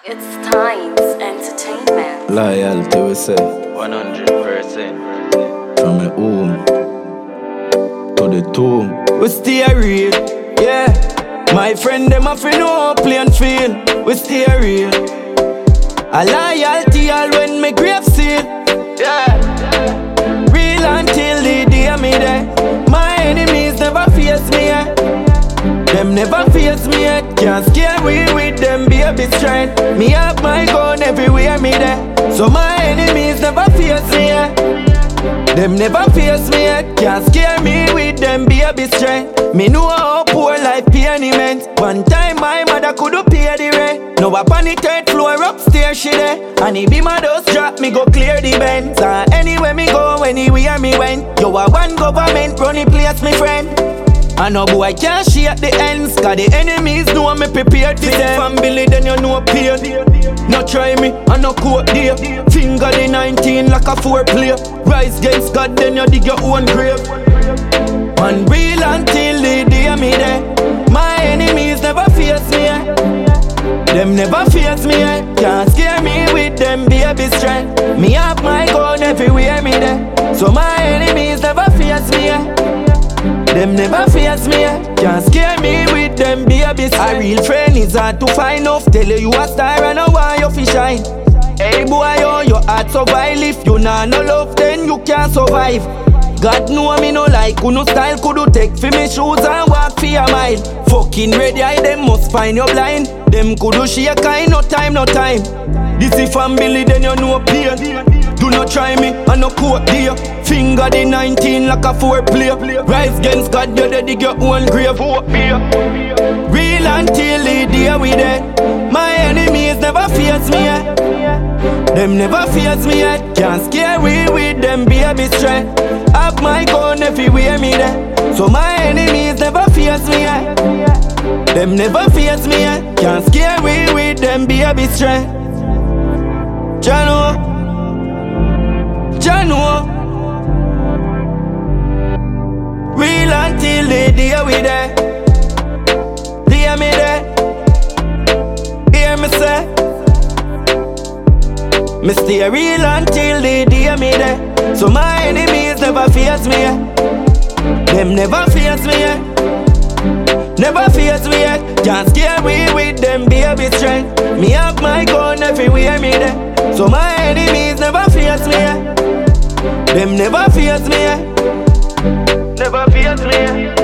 It's Times Entertainment. Loyalty we say 100%. from the home to the tomb. We stay real, yeah. My friend them have no plain feel. We stay real. A loyalty all when me grave seal, yeah. Real until the day me there. My enemies never face me, yeah. Them never face me yet. Can't scare we with them baby strength. Me have my gun everywhere me there. So my enemies never face me yet. Them never face me yet. Can't scare me with them baby strength. Me know how poor life penny meant. One time my mother couldn't pay the rent. Now up on the third floor upstairs she there. And he be my dust drop me go clear the bends. And anywhere me go anywhere me went. Yo a one government run the place me friend. I know boy can't shake the ends. Cause the enemies know me prepared for them. Family then you know pain. No try me, I no quote there. Finger the 19 like a 4-player. Rise against God then you dig your own grave. Unreal until the day me there. My enemies never face me, yeah. Them never face me, yeah. Can't scare me with them baby strength. Me have my gun everywhere me there. So my enemies never face me, yeah. Them never face me, yeah. Can't scare me with them baby strength. A real friend is hard to find off. Tell you a star and I want you to shine. Hey boy, oh, your heart so vile. If you nah no love, then you can't survive. God know me no like who no style. Could you take for me shoes and walk for a mile? Fucking ready, I them must find you blind. Them could do shake kind, no time, no time. This is family, then you know pain. Do not try me, I no quote there. Finger the 19 like a 4-player. Rise against God, you dey dig your own grave. Real until the day we dead. My enemies never face me yet. Them never face me yet. Can't scare we with them baby strength. Have my gun everywhere me there. So my enemies never face me yet. Them never face me yet. Can't scare we with them baby strength. Jano, real until the day we there. Hear me there. Hear me say. Me stay real until the day me there. So my enemies never face me yet. Them never face me yet. Never face me yet. Can't scare me with them baby strength. Me have my gun everywhere me there. So my enemies never face me yet. Them never face me yet. Never face me yet.